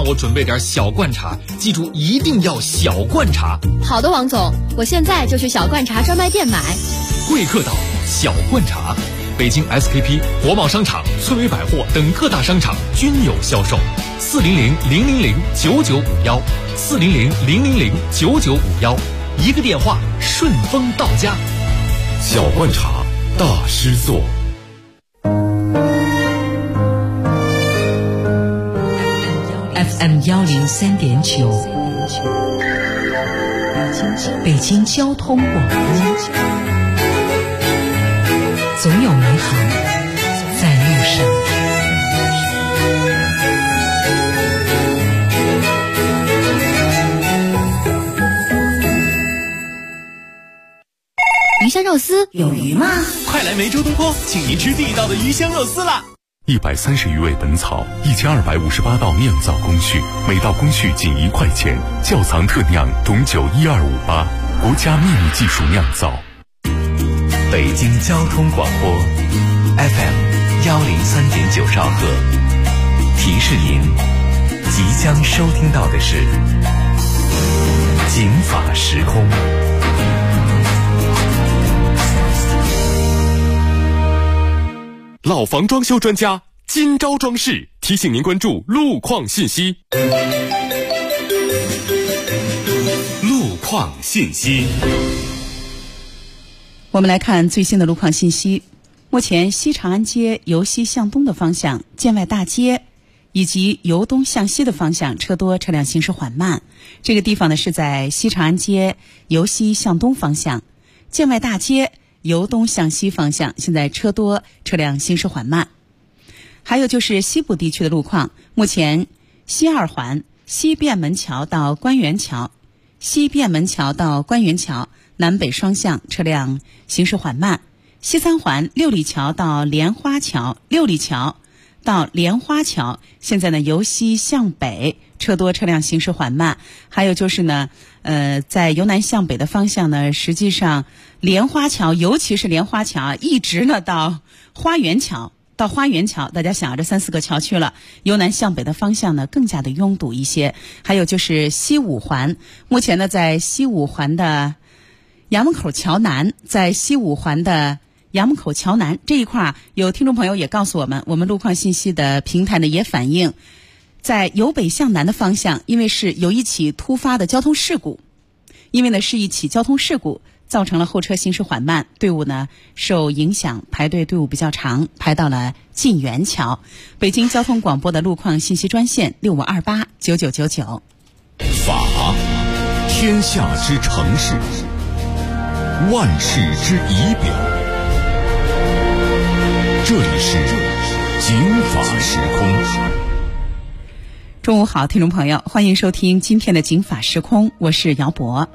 我准备点小罐茶，记住一定要小罐茶。 好的，王总，我现在就去小罐茶专卖店买。 贵客岛小罐茶，北京 SKP、国贸商场、村委百货等各大商场均有销售。400-000-9951，400-000-9951，一个电话顺丰到家。 小罐茶，大师做。 FM 103.9，北京交通广播，总有美好在路上。 鱼香肉丝有鱼吗？ 快来梅州东坡，请您吃地道的鱼香肉丝啦 ！130余味本草，1258道酿造工序，每道工序仅1块钱。窖藏特酿董酒12588，国家秘密技术酿造。 北京交通广播 FM 103.9兆赫，提示您即将收听到的是警法时空。 老房装修专家金招装饰提醒您关注路况信息。路况信息， 我们来看最新的路况信息。目前西长安街由西向东的方向，建外大街以及由东向西的方向车多，车辆行驶缓慢。这个地方呢是在西长安街由西向东方向，建外大街由东向西方向，现在车多，车辆行驶缓慢。还有就是西部地区的路况，目前西二环西便门桥到关元桥，西便门桥到关元桥南北双向车辆行驶缓慢。西三环六里桥到莲花桥，六里桥到莲花桥现在呢由西向北车多，车辆行驶缓慢。还有就是呢在由南向北的方向呢，实际上莲花桥，尤其是莲花桥一直呢到花园桥，大家想这3-4个桥区了。由南向北的方向呢更加的拥堵一些。还有就是西五环，目前呢在西五环的衙门口桥南，在西五环的衙门口桥南这一块有听众朋友也告诉我们，我们路况信息的平台呢也反映，在由北向南的方向，因为是有一起突发的交通事故，造成了后车行驶缓慢，队伍呢受影响，排队队伍比较长，排到了晋元桥。北京交通广播的路况信息专线65289999。 法，天下之城市，万世之仪表。这里是警法时空。 中午好，听众朋友，欢迎收听今天的警法时空，我是姚博。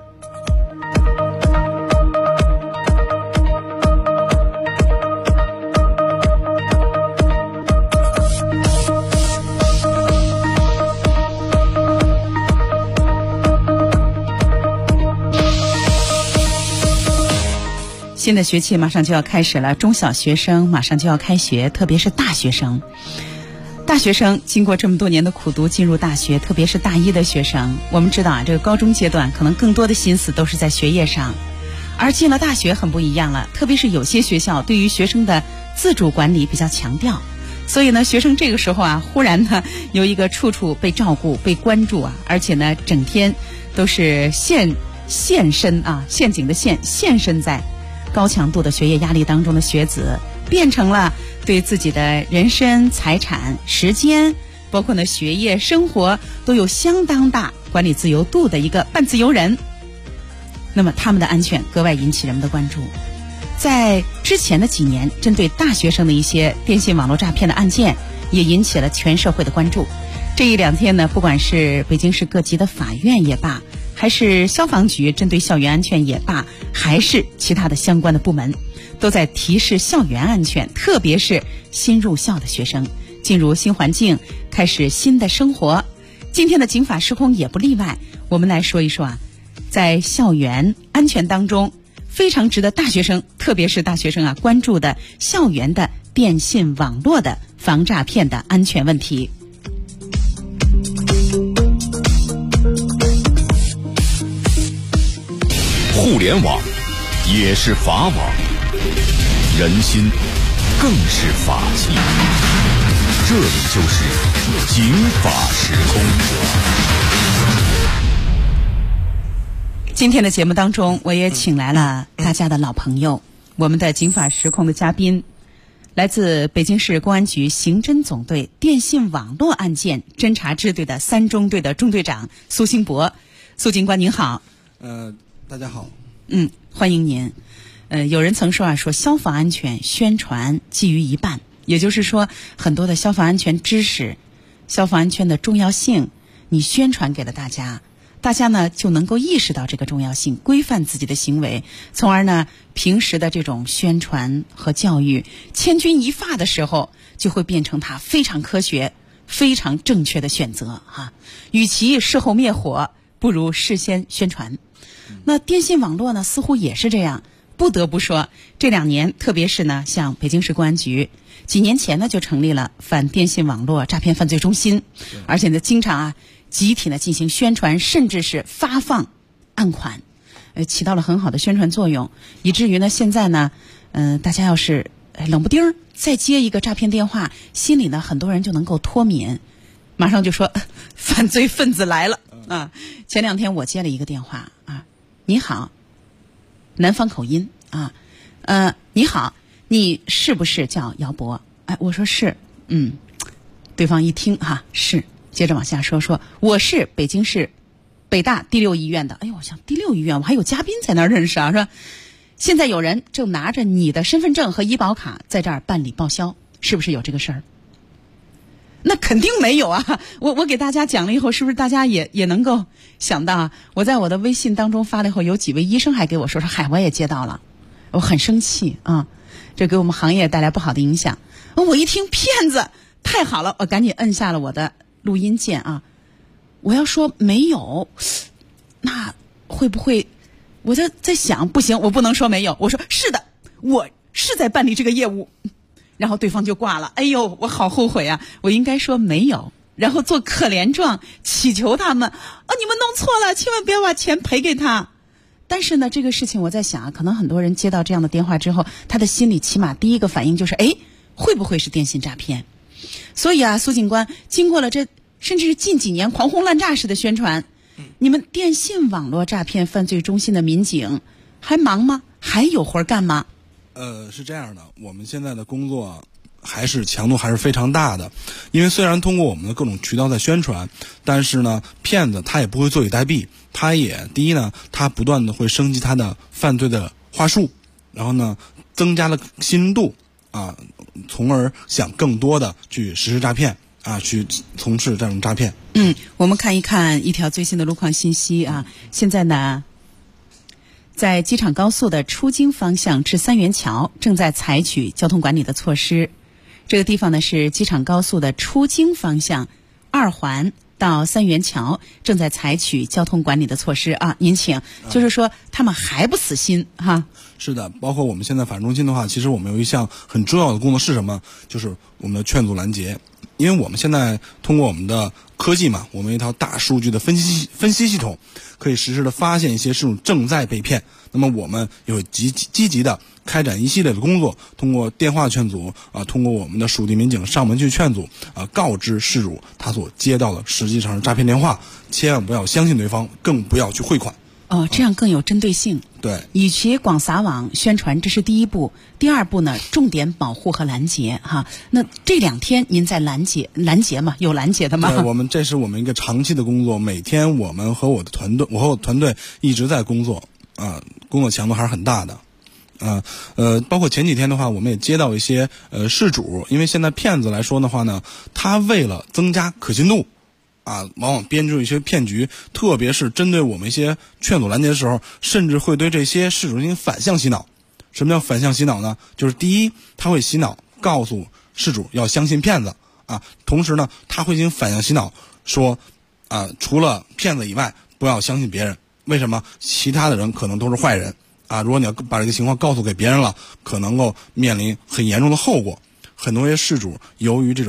新的学期马上就要开始了，中小学生马上就要开学，特别是大学生。大学生经过这么多年的苦读进入大学，特别是大一的学生，我们知道这个高中阶段可能更多的心思都是在学业上，而进了大学很不一样了，特别是有些学校对于学生的自主管理比较强调，所以呢学生这个时候忽然呢有一个处处被照顾被关注而且呢整天都是现身陷阱的现身在高强度的学业压力当中的学子，变成了对自己的人身、财产、时间，包括呢学业、生活都有相当大管理自由度的一个半自由人。那么他们的安全格外引起人们的关注。在之前的几年，针对大学生的一些电信网络诈骗的案件，也引起了全社会的关注。这一两天呢，不管是北京市各级的法院也罢，还是消防局针对校园安全也罢，还是其他的相关的部门，都在提示校园安全，特别是新入校的学生进入新环境，开始新的生活。今天的警法时空也不例外，我们来说一说在校园安全当中非常值得大学生，特别是大学生关注的校园的电信网络的防诈骗的安全问题。 互联网也是法网，人心更是法器。这里就是警法时空。 今天的节目当中，我也请来了大家的老朋友，我们的警法时空的嘉宾，来自北京市公安局刑侦总队电信网络案件侦查支队的3中队的中队长苏兴博。苏警官您好。 大家好。 欢迎您。有人曾说说消防安全宣传基于一半，也就是说很多的消防安全知识、消防安全的重要性，你宣传给了大家，大家呢就能够意识到这个重要性，规范自己的行为，从而呢平时的这种宣传和教育千钧一发的时候，就会变成它非常科学、非常正确的选择哈。与其事后灭火，不如事先宣传。那电信网络呢，似乎也是这样。不得不说，这2年，特别是呢，像北京市公安局几年前呢就成立了反电信网络诈骗犯罪中心，而且呢经常集体呢进行宣传，甚至是发放案款，起到了很好的宣传作用，以至于呢现在呢，大家要是冷不丁再接一个诈骗电话，心里呢很多人就能够脱敏，马上就说犯罪分子来了啊！前2天我接了一个电话啊，你好。南方口音啊，你好，你是不是叫姚博？哎，我说是，对方一听是，接着往下说我是北京市北大第6医院的。哎呦，我想第6医院，我还有嘉宾在那儿认识啊，说现在有人正拿着你的身份证和医保卡在这儿办理报销，是不是有这个事儿？那肯定没有啊！我给大家讲了以后，是不是大家也能够想到我在我的微信当中发了以后，有几位医生还给我说嗨，我也接到了，我很生气啊，这给我们行业带来不好的影响。我一听骗子，太好了，我赶紧摁下了我的录音键啊！我要说没有，那会不会？我就在想，不行，我不能说没有，我说是的，我是在办理这个业务。然后对方就挂了，哎呦，我好后悔啊！我应该说没有，然后做可怜状，祈求他们你们弄错了，千万不要把钱赔给他。但是呢，这个事情我在想可能很多人接到这样的电话之后，他的心里起码第一个反应就是，会不会是电信诈骗？所以苏警官，经过了这甚至是近几年狂轰滥炸式的宣传，你们电信网络诈骗犯罪中心的民警还忙吗？还有活干吗？ 是这样的，我们现在的工作强度还是非常大的，因为虽然通过我们的各种渠道在宣传，但是呢，骗子他也不会坐以待毙，他也第一呢，他不断的会升级他的犯罪的话术，然后呢，增加了信任度啊，从而想更多的去实施诈骗啊，去从事这种诈骗。 我们看一看一条最新的路况信息啊，现在呢。在机场高速的出京方向至三元桥正在采取交通管理的措施。这个地方呢是机场高速的出京方向2环到三元桥正在采取交通管理的措施啊。您请，就是说他们还不死心哈。 是的，包括我们现在法制中心的话，其实我们有一项很重要的工作是什么？就是我们的劝阻拦截。因为我们现在通过我们的科技嘛，我们一套大数据的分析系统，可以实时的发现一些事物正在被骗。那么我们有积极的开展一系列的工作，通过电话劝阻通过我们的属地民警上门去劝阻告知事主他所接到的实际上是诈骗电话，千万不要相信对方，更不要去汇款。 这样更有针对性。 对， 与其广撒网宣传，这是第一步。第二步呢，重点保护和拦截哈。那这2天您在拦截吗？有拦截的吗？ 对，这是我们一个长期的工作，每天我和我的团队一直在工作工作强度还是很大的。包括前几天的话，我们也接到一些事主，因为现在骗子来说的话呢，他为了增加可信度往往编织一些骗局，特别是针对我们一些劝阻拦截的时候，甚至会对这些事主进行反向洗脑。什么叫反向洗脑呢？就是第一，他会洗脑告诉事主要相信骗子同时呢，他会进行反向洗脑，说除了骗子以外，不要相信别人。为什么？其他的人可能都是坏人如果你要把这个情况告诉给别人了，可能够面临很严重的后果。很多些事主由于这种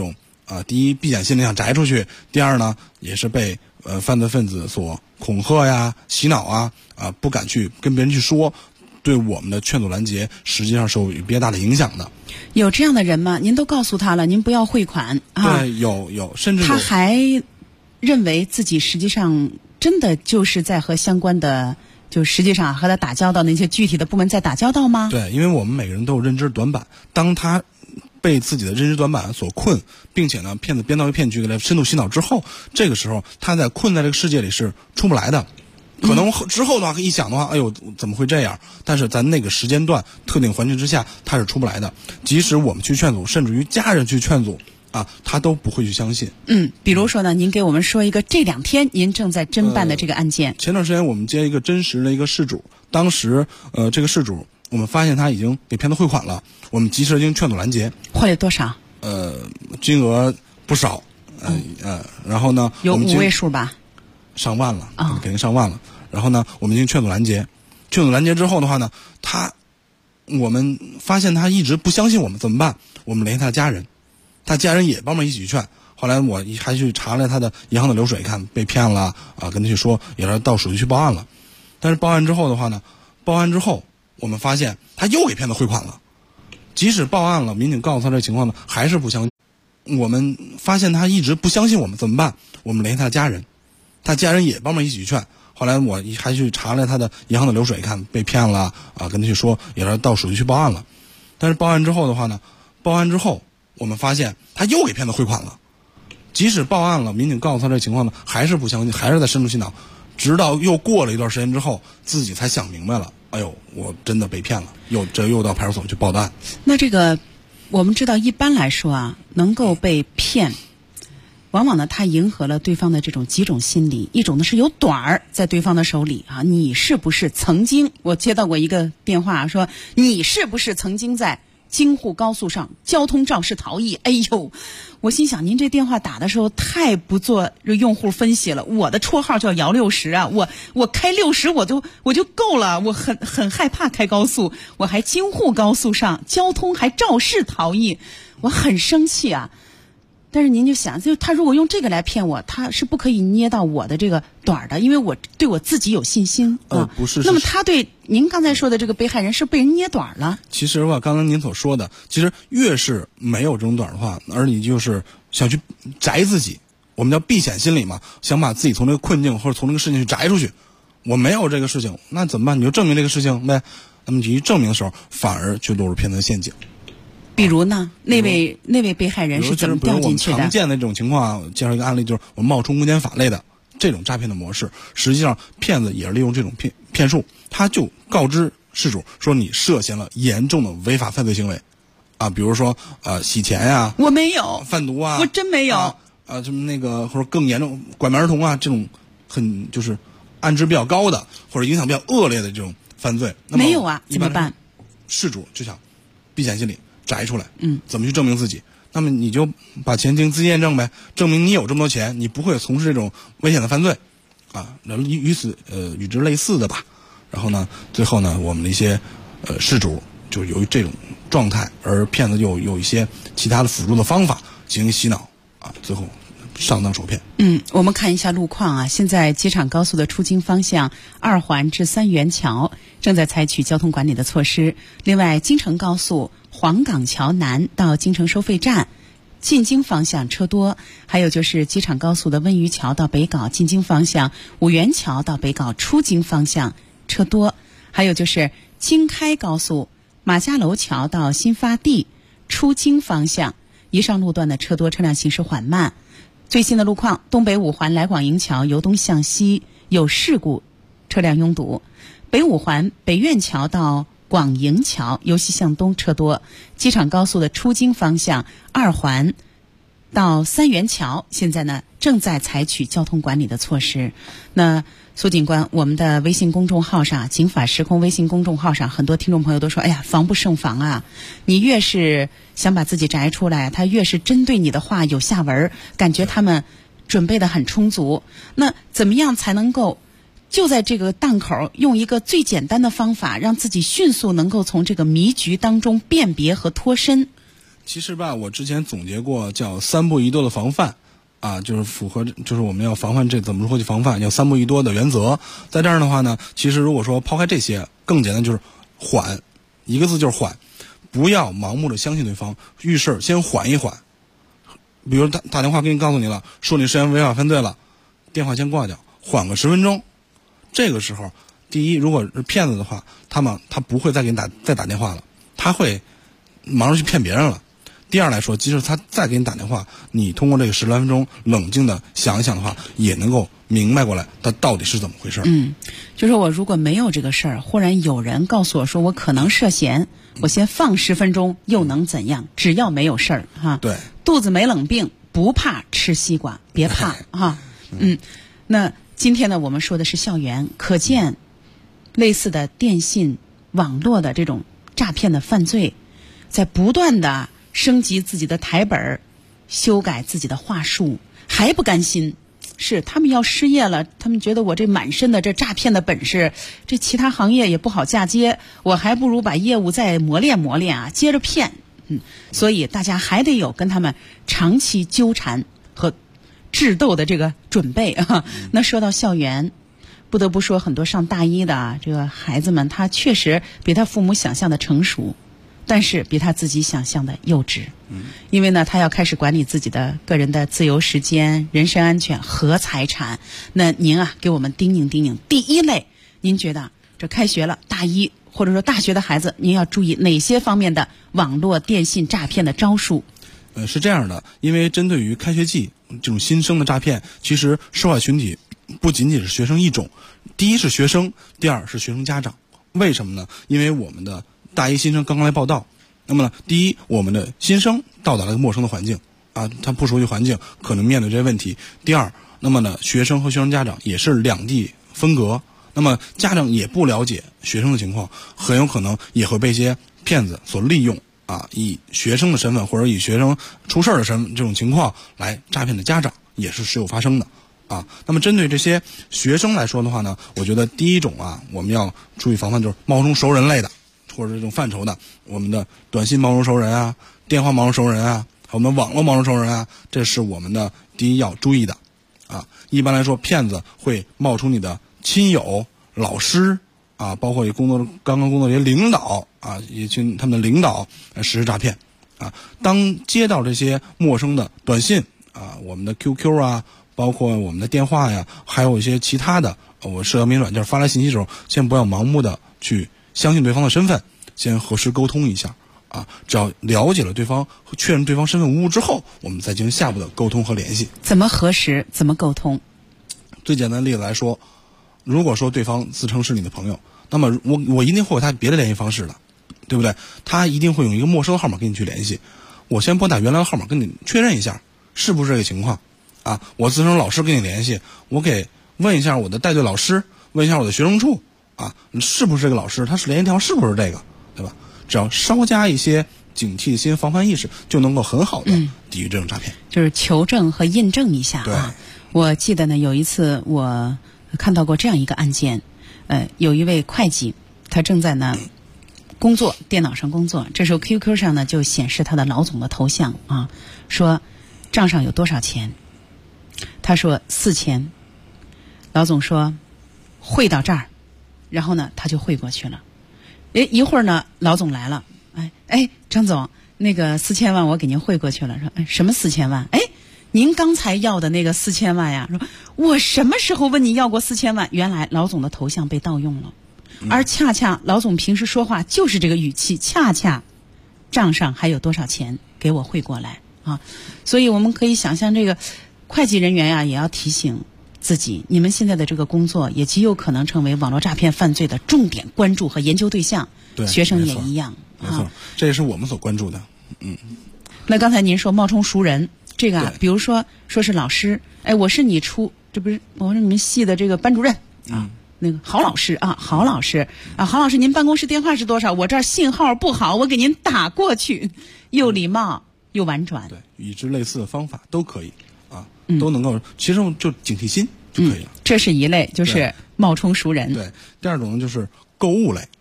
第一，避险心理想摘出去；第二呢，也是被犯罪分子所恐吓呀、洗脑啊，不敢去跟别人去说，对我们的劝阻拦截实际上是有比较大的影响的。 有这样的人吗？您都告诉他了，您不要汇款啊？ 对，有，甚至他还认为自己实际上真的就是在和相关的，就实际上和他打交道那些具体的部门在打交道吗？ 对，因为我们每个人都有认知短板，当他被自己的认知短板所困，并且呢，骗子编造一骗局给他深度洗脑之后，这个时候他在困在这个世界里是出不来的。可能之后的话一想的话，哎呦，怎么会这样？但是在那个时间段、特定环境之下，他是出不来的。即使我们去劝阻，甚至于家人去劝阻他都不会去相信。 比如说呢，您给我们说一个这2天您正在侦办的这个案件。 前段时间我们接一个真实的一个事主，当时这个事主我们发现他已经给骗子汇款了，我们及时进行劝阻拦截。 汇了多少？ 金额不少，然后呢， 有5位数吧？ 上万了肯定上万了。然后呢，我们进行劝阻拦截。劝阻拦截之后的话呢，我们发现他一直不相信我们，怎么办？我们联系他的家人，他家人也帮忙一起去劝。后来我还去查了他的银行的流水，看被骗了跟他去说，也是到属地去报案了。但是报案之后的话呢，我们发现他又给骗子汇款了。即使报案了，民警告诉他这情况呢，还是不相信。我们发现他一直不相信我们，怎么办？我们联系他的家人，他家人也帮忙一起去劝。后来我还去查了他的银行的流水，看被骗了跟他去说，也是到属地去报案了。但是报案之后的话呢，我们发现他又给骗子汇款了。即使报案了，民警告诉他这情况呢，还是不相信，还是在深度洗脑。直到又过了一段时间之后，自己才想明白了，哎呦，我真的被骗了，又到派出所去报的案。 那这个我们知道，一般来说能够被骗，往往呢，他迎合了对方的这种几种心理。一种呢是有短儿在对方的手里你是不是曾经？我接到过一个电话说，你是不是曾经在京沪高速上交通肇事逃逸？哎呦，我心想您这电话打的时候太不做用户分析了。我的绰号叫姚60我开60我就够了，我很害怕开高速，我还京沪高速上交通还肇事逃逸，我很生气但是您就想，就他如果用这个来骗我，他是不可以捏到我的这个短儿的，因为我对我自己有信心不是。 那么他对您刚才说的这个被害人是被人捏短儿了。 其实吧，刚才您所说的，其实越是没有这种短儿的话，而你就是想去摘自己，我们叫避险心理嘛，想把自己从这个困境或者从这个事情去摘出去。我没有这个事情，那怎么办？你就证明这个事情呗。那么你去证明的时候，反而去落入骗子的陷阱。 比如呢，那位被害人是怎么掉进去的？ 常见的这种情况介绍一个案例，就是我们冒充公检法类的这种诈骗的模式。实际上，骗子也是利用这种骗术，他就告知事主说你涉嫌了严重的违法犯罪行为，比如说洗钱呀， 我没有， 贩毒我真没有， 什么那个或者更严重拐卖儿童这种很就是案值比较高的或者影响比较恶劣的这种犯罪。 没有怎么办？ 事主就想避险心理。摘出来，怎么去证明自己？那么你就把钱进行资金验证呗，证明你有这么多钱，你不会从事这种危险的犯罪，与之类似的吧。然后呢，最后呢，我们的一些事主就由于这种状态，而骗子又有一些其他的辅助的方法进行洗脑最后上当受骗。 我们看一下路况现在机场高速的出京方向2环至三元桥正在采取交通管理的措施。另外，京承高速黄岗桥南到京承收费站进京方向车多，还有就是机场高速的温榆桥到北碏进京方向，五元桥到北碏出京方向车多，还有就是京开高速马家楼桥到新发地出京方向以上路段的车多，车辆行驶缓慢。最新的路况，东北5环来广营桥由东向西有事故，车辆拥堵；北5环北苑桥到广营桥由西向东车多。机场高速的出京方向2环到三元桥现在呢正在采取交通管理的措施。那苏警官，我们的微信公众号上，警法时空微信公众号上，很多听众朋友都说，哎呀，防不胜防你越是想把自己摘出来，他越是针对你的话有下文，感觉他们准备的很充足。那怎么样才能够就在这个档口用一个最简单的方法，让自己迅速能够从这个迷局当中辨别和脱身？ 其实吧，我之前总结过叫3不1多的防范。就是符合，就是我们要防范怎么如何去防范，要3不1多的原则。在这儿的话呢，其实如果说抛开这些，更简单就是缓，一个字就是缓，不要盲目的相信对方，遇事先缓一缓。比如打电话给你告诉你了，说你涉嫌违法犯罪了，电话先挂掉，缓个10分钟。这个时候，第一，如果是骗子的话，他不会再给你再打电话了，他会忙着去骗别人了。第二来说，即使他再给你打电话，你通过这个10来分钟冷静的想一想的话，也能够明白过来他到底是怎么回事。 就是我如果没有这个事儿，忽然有人告诉我说我可能涉嫌，我先放10分钟又能怎样？只要没有事儿哈。 对， 肚子没冷病，不怕吃西瓜，别怕哈。那今天呢，我们说的是校园，可见类似的电信网络的这种诈骗的犯罪，在不断的升级自己的台本，修改自己的话术，还不甘心。是他们要失业了，他们觉得我这满身的这诈骗的本事，这其他行业也不好嫁接，我还不如把业务再磨练磨练啊，接着骗。所以大家还得有跟他们长期纠缠和智斗的这个准备啊。那说到校园，不得不说很多上大一的这个孩子们，他确实比他父母想象的成熟，但是比他自己想象的幼稚。因为呢，他要开始管理自己的个人的自由时间、人身安全和财产。那您给我们叮咛叮咛，第一类，您觉得这开学了，大一或者说大学的孩子，您要注意哪些方面的网络电信诈骗的招数？ 是这样的，因为针对于开学季这种新生的诈骗，其实受害群体不仅仅是学生一种，第一是学生，第二是学生家长。为什么呢？因为我们的大一新生刚刚来报到，那么呢，第一，我们的新生到达了陌生的环境他不熟悉环境，可能面对这些问题。第二，那么呢，学生和学生家长也是两地分隔，那么家长也不了解学生的情况，很有可能也会被一些骗子所利用以学生的身份或者以学生出事的身份这种情况来诈骗的家长也是时有发生的那么针对这些学生来说的话呢，我觉得第一种我们要注意防范，就是冒充熟人类的或者这种范畴的，我们的短信冒充熟人电话冒充熟人还有我们网络冒充熟人这是我们的第一要注意的一般来说，骗子会冒充你的亲友、老师包括刚刚工作这些领导也请他们的领导来实施诈骗当接到这些陌生的短信我们的 QQ 包括我们的电话还有一些其他的社交媒体软件发来信息的时候，先不要盲目的去相信对方的身份，先核实沟通一下只要了解了对方和确认对方身份无误之后，我们再进行下一步的沟通和联系。 怎么核实？怎么沟通？ 最简单的例子来说，如果说对方自称是你的朋友，那么我一定会有他别的联系方式的，对不对？他一定会用一个陌生的号码跟你去联系，我先拨打原来的号码跟你确认一下是不是这个情况我自称老师跟你联系，我给问一下我的带队老师，问一下我的学生处是不是这个老师，他是联系电话是不是这个，对吧？只要稍加一些警惕心、防范意识，就能够很好的抵御这种诈骗。 就是求证和印证一下对我记得呢，有一次我看到过这样一个案件，有一位会计，他正在呢工作，电脑上工作，这时候 QQ 上呢就显示他的老总的头像说账上有多少钱，他说4000，老总说汇到这儿，然后呢他就汇过去了。一会儿呢老总来了，张总，那个4000万我给您汇过去了。说什么4000万？您刚才要的那个4000万呀？说我什么时候问你要过4000万？原来老总的头像被盗用了，而恰恰老总平时说话就是这个语气，恰恰账上还有多少钱给我汇过来所以我们可以想象，这个会计人员也要提醒自己，你们现在的这个工作也极有可能成为网络诈骗犯罪的重点关注和研究对象。 对， 学生也一样没错这也是我们所关注的。 那刚才您说冒充熟人，这个比如说是老师，我是你这不是我是你们系的这个班主任那个郝老师郝老师郝老师，您办公室电话是多少？我这儿信号不好，我给您打过去，又礼貌又婉转。 对，与之类似的方法都可以都能够，其实就警惕心就可以了。 这是一类，就是冒充熟人。 对，第二种呢就是购物类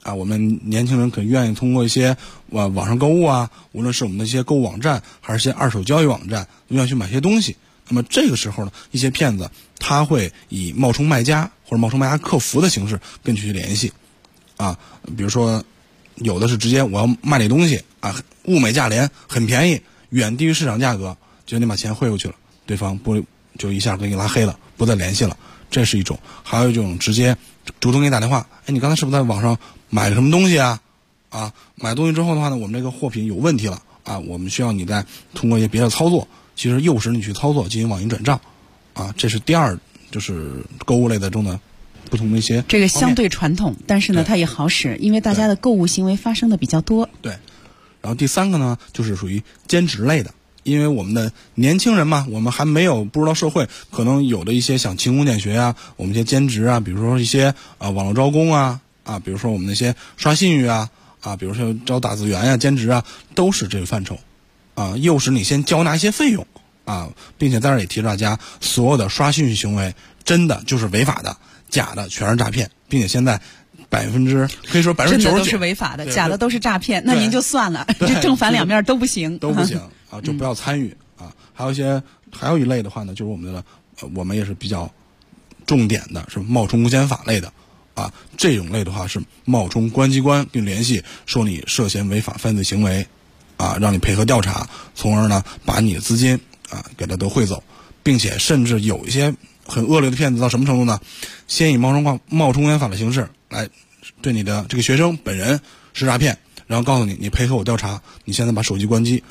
啊，我们年轻人可愿意通过一些网上购物啊，无论是我们的一些购物网站，还是一些二手交易网站，愿意去买些东西。那么这个时候呢，一些骗子他会以冒充卖家或者冒充卖家客服的形式跟你去联系，啊，比如说有的是直接我要卖你东西啊，物美价廉，很便宜，远低于市场价格，就你把钱汇过去了，对方不就一下给你拉黑了，不再联系了，这是一种。还有一种直接主动给你打电话，哎，你刚才是不是在网上买了什么东西啊？啊，买东西之后的话呢，我们这个货品有问题了啊，我们需要你再通过一些别的操作，其实诱使你去操作进行网银转账，啊，这是第二，就是购物类的中的不同的一些。 这个相对传统，但是呢，它也好使，因为大家的购物行为发生的比较多。 对，然后第三个呢，就是属于兼职类的。因为我们的年轻人嘛，我们还没有步入到社会，可能有的一些想勤工俭学啊，我们一些兼职啊，比如说一些网络招工啊，比如说我们那些刷信誉啊，比如说招打字员呀、兼职啊，都是这个范畴，诱使你先交纳一些费用啊，并且在这儿也提示大家，所有的刷信誉行为真的就是违法的，假的全是诈骗，并且现在可以说99% 真的都是违法的，假的都是诈骗，那您就算了，这正反两面都不行， 都不行啊，就不要参与啊。还有一类的话呢，就是我们也是比较重点的，是冒充公检法类的啊。这种类的话是冒充公安机关并联系，说你涉嫌违法犯罪行为啊，让你配合调查，从而呢把你的资金给他都汇走，并且甚至有一些很恶劣的骗子到什么程度呢？先以冒充公检法的形式来对你的这个学生本人施诈骗，然后告诉你，你配合我调查，你现在把手机关机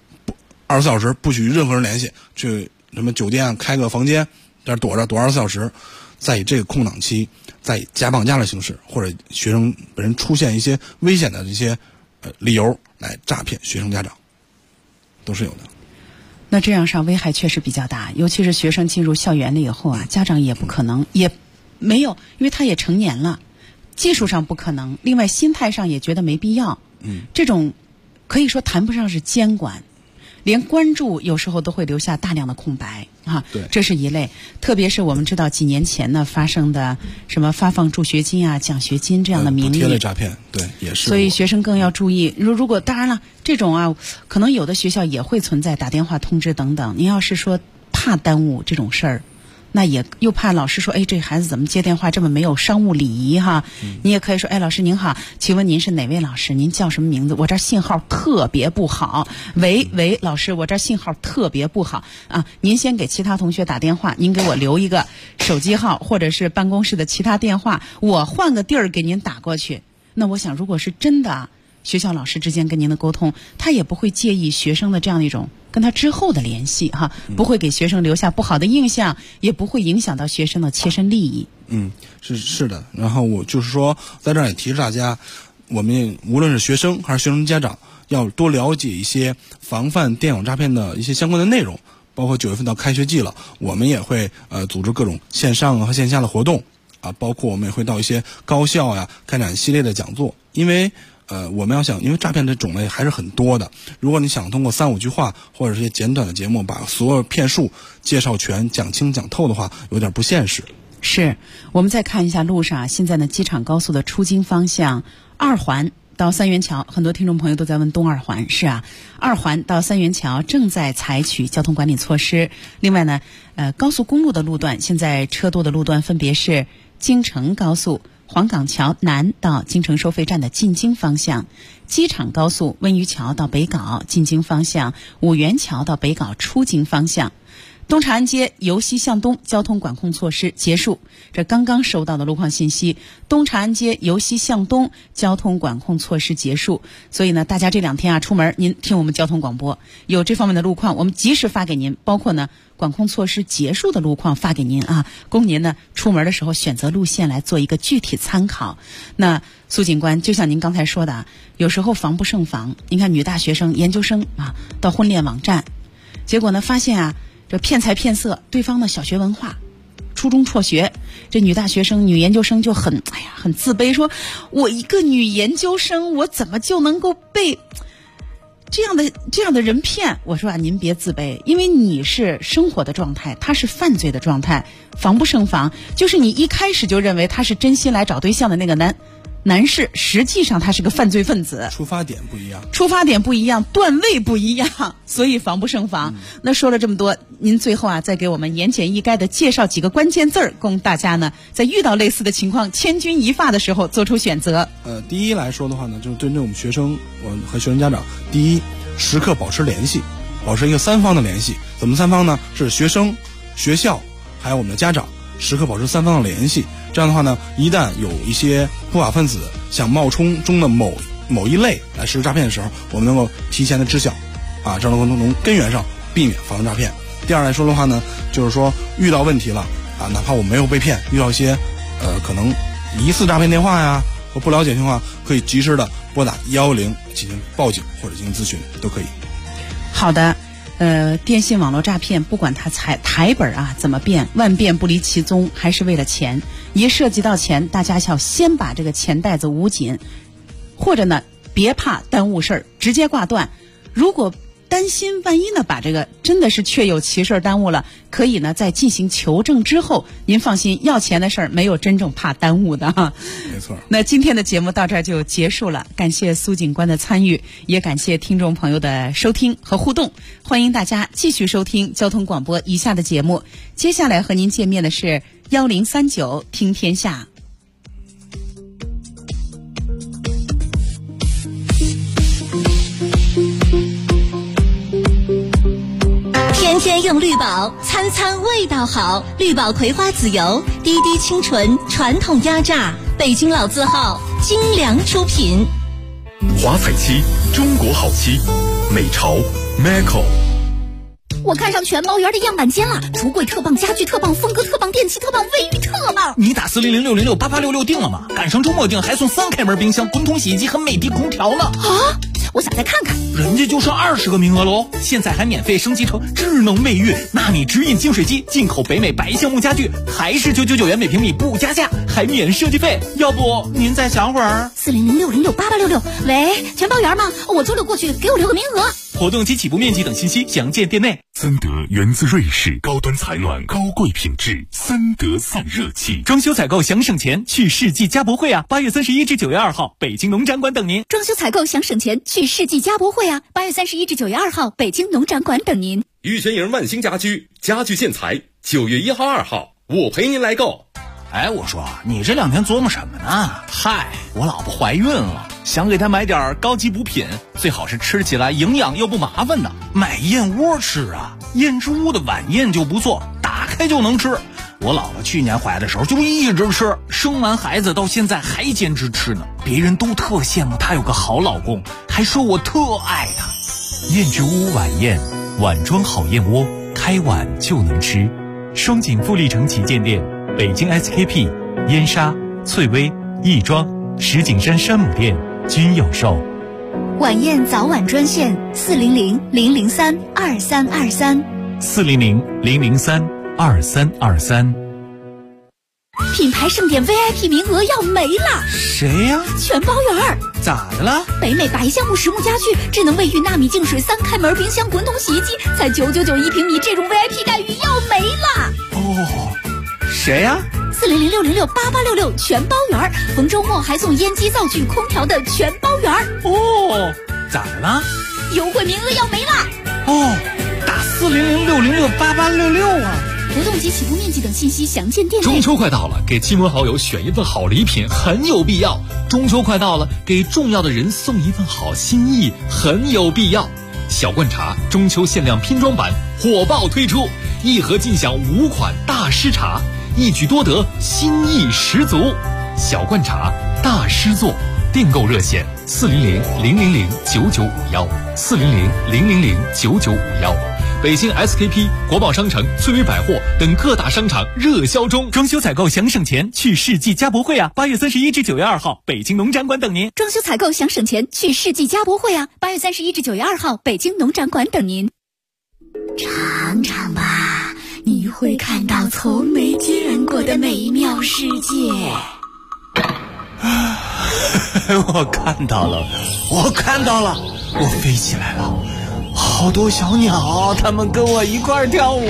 24小时不许任何人联系，去什么酒店开个房间，在这躲24小时，再以这个空档期，再以假绑架的形式，或者学生本人出现一些危险的这些理由来诈骗学生家长，都是有的。 那这样上危害确实比较大，尤其是学生进入校园了以后家长也不可能，也没有，因为他也成年了，技术上不可能，另外心态上也觉得没必要。这种可以说谈不上是监管，连关注有时候都会留下大量的空白对， 这是一类。特别是我们知道几年前呢发生的什么发放助学金啊、奖学金这样的名义， 补贴类诈骗，对，也是。 所以学生更要注意。如果当然了，这种可能有的学校也会存在打电话通知等等。您要是说怕耽误这种事儿，那也又怕老师说，哎，这孩子怎么接电话这么没有商务礼仪哈？你也可以说，哎，老师您好，请问您是哪位老师？您叫什么名字？我这信号特别不好。喂，老师，我这信号特别不好啊！您先给其他同学打电话，您给我留一个手机号或者是办公室的其他电话，我换个地儿给您打过去。那我想，如果是真的学校老师之间跟您的沟通，他也不会介意学生的这样一种跟他之后的联系不会给学生留下不好的印象，也不会影响到学生的切身利益。 是的。然后我就是说，在这儿也提示大家，我们无论是学生还是学生家长，要多了解一些防范电网诈骗的一些相关的内容。包括9月份到开学季了，我们也会组织各种线上和线下的活动包括我们也会到一些高校呀开展系列的讲座，因为我们要想，因为诈骗的种类还是很多的，如果你想通过3-5句话或者是一些简短的节目把所有骗术介绍全、讲清讲透的话，有点不现实。 是，我们再看一下路上现在呢，机场高速的出京方向2环到三元桥，很多听众朋友都在问东2环，是2环到三元桥正在采取交通管理措施。另外呢，高速公路的路段现在车多的路段分别是京承高速黄岗桥南到京承收费站的进京方向，机场高速温榆桥到北碏进京方向，五元桥到北碏出京方向。东长安街由西向东交通管控措施结束，这刚刚收到的路况信息，东长安街由西向东交通管控措施结束。所以呢，大家这2天出门您听我们交通广播，有这方面的路况我们及时发给您，包括呢管控措施结束的路况发给您供您呢出门的时候选择路线来做一个具体参考。那苏警官，就像您刚才说的有时候防不胜防。您看女大学生、研究生到婚恋网站，结果呢发现这骗财骗色，对方的小学文化，初中辍学，这女大学生、女研究生就很自卑，说我一个女研究生，我怎么就能够被这样的人骗？我说您别自卑，因为你是生活的状态，他是犯罪的状态，防不胜防。就是你一开始就认为他是真心来找对象的那个男士实际上他是个犯罪分子， 出发点不一样， 段位不一样，所以防不胜防。那说了这么多，您最后再给我们言简意赅的介绍几个关键字儿，供大家呢在遇到类似的情况千钧一发的时候做出选择。 第一来说的话呢，就是针对我们学生和学生家长，第一，时刻保持联系，保持一个3方的联系。怎么3方呢？是学生、学校还有我们的家长，时刻保持3方的联系。这样的话呢，一旦有一些不法分子想冒充中的某一类来实施诈骗的时候，我们能够提前的知晓，这样能从根源上避免发生诈骗。第二来说的话呢，就是说遇到问题了哪怕我没有被骗，遇到一些可能疑似诈骗电话呀或不了解情况，可以及时的拨打110进行报警或者进行咨询都可以。 好的。电信网络诈骗，不管它台本怎么变，万变不离其宗，还是为了钱。一涉及到钱，大家要先把这个钱袋子捂紧，或者呢，别怕耽误事儿，直接挂断。如果担心万一呢把这个真的是确有其事耽误了，可以呢在进行求证之后，您放心，要钱的事儿没有真正怕耽误的哈。 没错。 那今天的节目到这儿就结束了，感谢苏警官的参与，也感谢听众朋友的收听和互动。欢迎大家继续收听交通广播以下的节目。接下来和您见面的是1039听天下。 天天用绿宝，餐餐味道好。绿宝葵花籽油，滴滴清纯，传统压榨，北京老字号，精良出品。 华彩漆，中国好漆，美潮 Maco。 我看上全包园的样板间了，橱柜特棒，家具特棒，风格特棒，电器特棒，卫浴特棒。 你打40060688866定了吗？赶上周末定还送3开门冰箱、滚筒洗衣机和美的空调呢。 我想再看看。 人家就剩20个名额喽，现在还免费升级成智能卫浴、纳米直饮净水机，进口北美白橡木家具，还是999元每平米不加价，还免设计费。要不您再想会儿 ？40060688866。喂，全包园吗？我周六过去，给我留个名额。 活动及起步面积等信息详见店内。 森德源自瑞士，高端采暖，高贵品质，森德散热器。 装修采购想省钱，去世纪家博会8月31至9月2号，北京农展馆等您。 装修采购想省钱，去世纪家博会8月31至9月2号，北京农展馆等您。 玉泉营万兴家居，家具建材，9月1号、2号，我陪您来购。 我说你这2天琢磨什么呢？嗨，我老婆怀孕了，想给她买点高级补品，最好是吃起来营养又不麻烦的。买燕窝吃啊，燕之屋的晚宴就不错，打开就能吃。我老婆去年怀的时候就一直吃，生完孩子到现在还坚持吃呢。别人都特羡慕她有个好老公，还说我特爱她。燕之屋晚宴，碗装好燕窝，开碗就能吃。双井富力城旗舰店，北京 SKP、燕莎、翠微、亦庄、石景山山姆店均有售。 晚宴早晚专线400-003-2323。 400-003-2323。 品牌盛典 VIP 名额要没了。 谁呀？ 全包园。 咋的了？ 北美白橡木实木家具、智能卫浴、纳米净水、3开门冰箱、滚筒洗衣机，才999一平米，这种 VIP 待遇要没了。 谁呀 ？400-606-8866全包园，逢周末还送烟机、灶具、空调的全包园。 咋的了？ 优惠名额要没了。 打400-606-8866啊！ 活动及起步面积等信息详见店内。 中秋快到了，给亲朋好友选一份好礼品很有必要。中秋快到了，给重要的人送一份好心意很有必要。小罐茶中秋限量拼装版火爆推出，一盒尽享5款大师茶，一举多得，心意十足。小罐茶大师座，订购热线400-000-9951，400-000-9951。北京 SKP、国贸商城、翠微百货等各大商场热销中。 装修采购想省钱，去世纪家博会8月31至9月2号，北京农展馆等您。 装修采购想省钱，去世纪家博会8月31至9月2号，北京农展馆等您。尝尝吧，你会看到从没见过的美妙世界。 我看到了，我飞起来了。好多小鸟，它们跟我一块跳舞。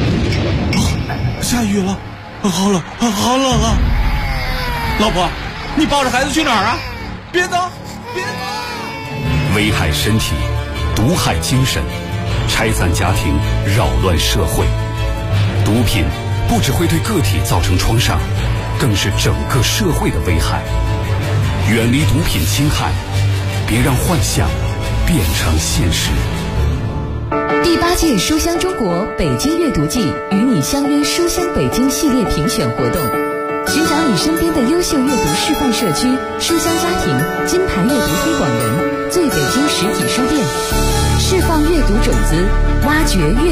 下雨了，好冷啊！老婆， 你抱着孩子去哪儿啊？别走，别走！ 危害身体，毒害精神，拆散家庭，扰乱社会。毒品不只会对个体造成创伤，更是整个社会的危害。远离毒品侵害，别让幻想变成现实。 第8届书香中国北京阅读季与你相约书香北京系列评选活动，寻找你身边的优秀阅读示范社区、书香家庭、金牌阅读推广人、最北京实体书店，释放阅读种子，挖掘阅